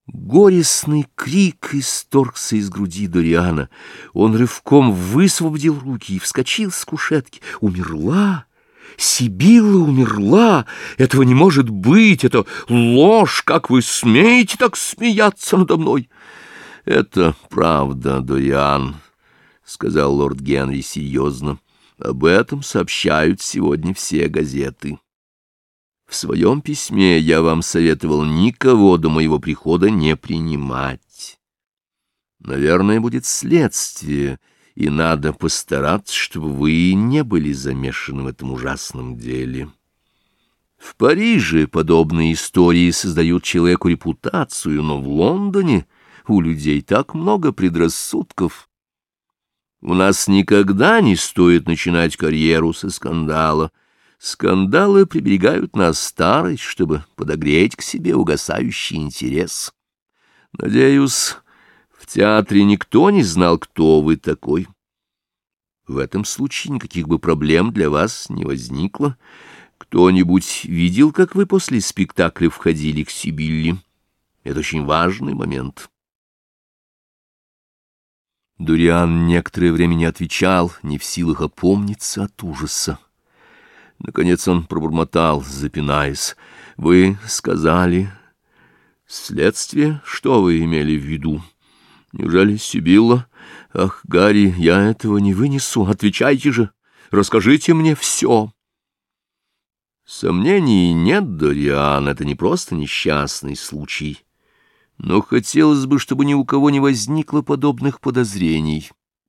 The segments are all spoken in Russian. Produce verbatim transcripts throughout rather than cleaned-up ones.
Горестный крик исторгся из груди Дориана. Он рывком высвободил руки и вскочил с кушетки. Умерла! Сибилла умерла! Этого не может быть! Это ложь! Как вы смеете так смеяться надо мной? — Это правда, Дориан, — сказал лорд Генри серьезно. — Об этом сообщают сегодня все газеты. В своем письме я вам советовал никого до моего прихода не принимать. Наверное, будет следствие, и надо постараться, чтобы вы не были замешаны в этом ужасном деле. В Париже подобные истории создают человеку репутацию, но в Лондоне у людей так много предрассудков. У нас никогда не стоит начинать карьеру со скандала. Скандалы приберегают на старость, чтобы подогреть к себе угасающий интерес. Надеюсь, в театре никто не знал, кто вы такой. В этом случае никаких бы проблем для вас не возникло. Кто-нибудь видел, как вы после спектакля входили к Сибилле? Это очень важный момент. Дориан некоторое время не отвечал, не в силах опомниться от ужаса. Наконец он пробормотал, запинаясь: — Вы сказали... Следствие? Что вы имели в виду? Неужели Сибилла? Ах, Гарри, я этого не вынесу. Отвечайте же. Расскажите мне все. Сомнений нет, Дориан, это не просто несчастный случай. Но хотелось бы, чтобы ни у кого не возникло подобных подозрений.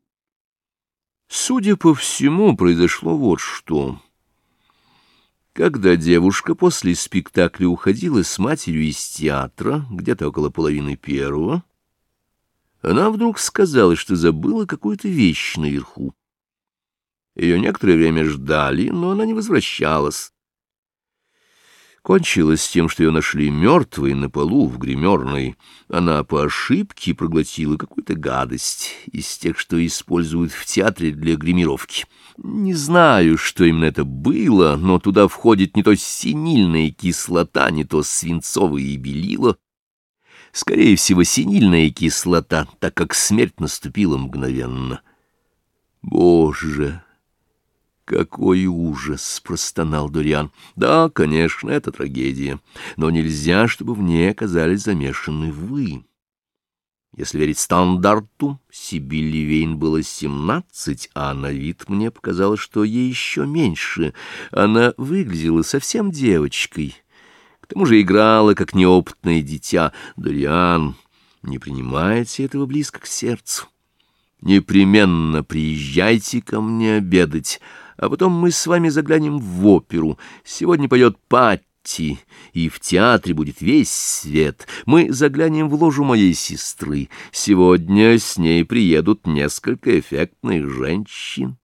Судя по всему, произошло вот что... Когда девушка после спектакля уходила с матерью из театра, где-то около половины первого, она вдруг сказала, что забыла какую-то вещь наверху. Ее некоторое время ждали, но она не возвращалась. Кончилось тем, что ее нашли мертвой на полу в гримерной. Она по ошибке проглотила какую-то гадость из тех, что используют в театре для гримировки. Не знаю, что именно это было, но туда входит не то синильная кислота, не то свинцовое белило. Скорее всего, синильная кислота, так как смерть наступила мгновенно. Боже! «Какой ужас!» — простонал Дориан. «Да, конечно, это трагедия, но нельзя, чтобы в ней оказались замешаны вы. Если верить стандарту, Сибилле Вейн было семнадцать, а на вид мне показалось, что ей еще меньше. Она выглядела совсем девочкой, к тому же играла, как неопытное дитя. Дориан, не принимайте этого близко к сердцу. Непременно приезжайте ко мне обедать, а потом мы с вами заглянем в оперу. Сегодня поет Патти, и в театре будет весь свет. Мы заглянем в ложу моей сестры. Сегодня с ней приедут несколько эффектных женщин.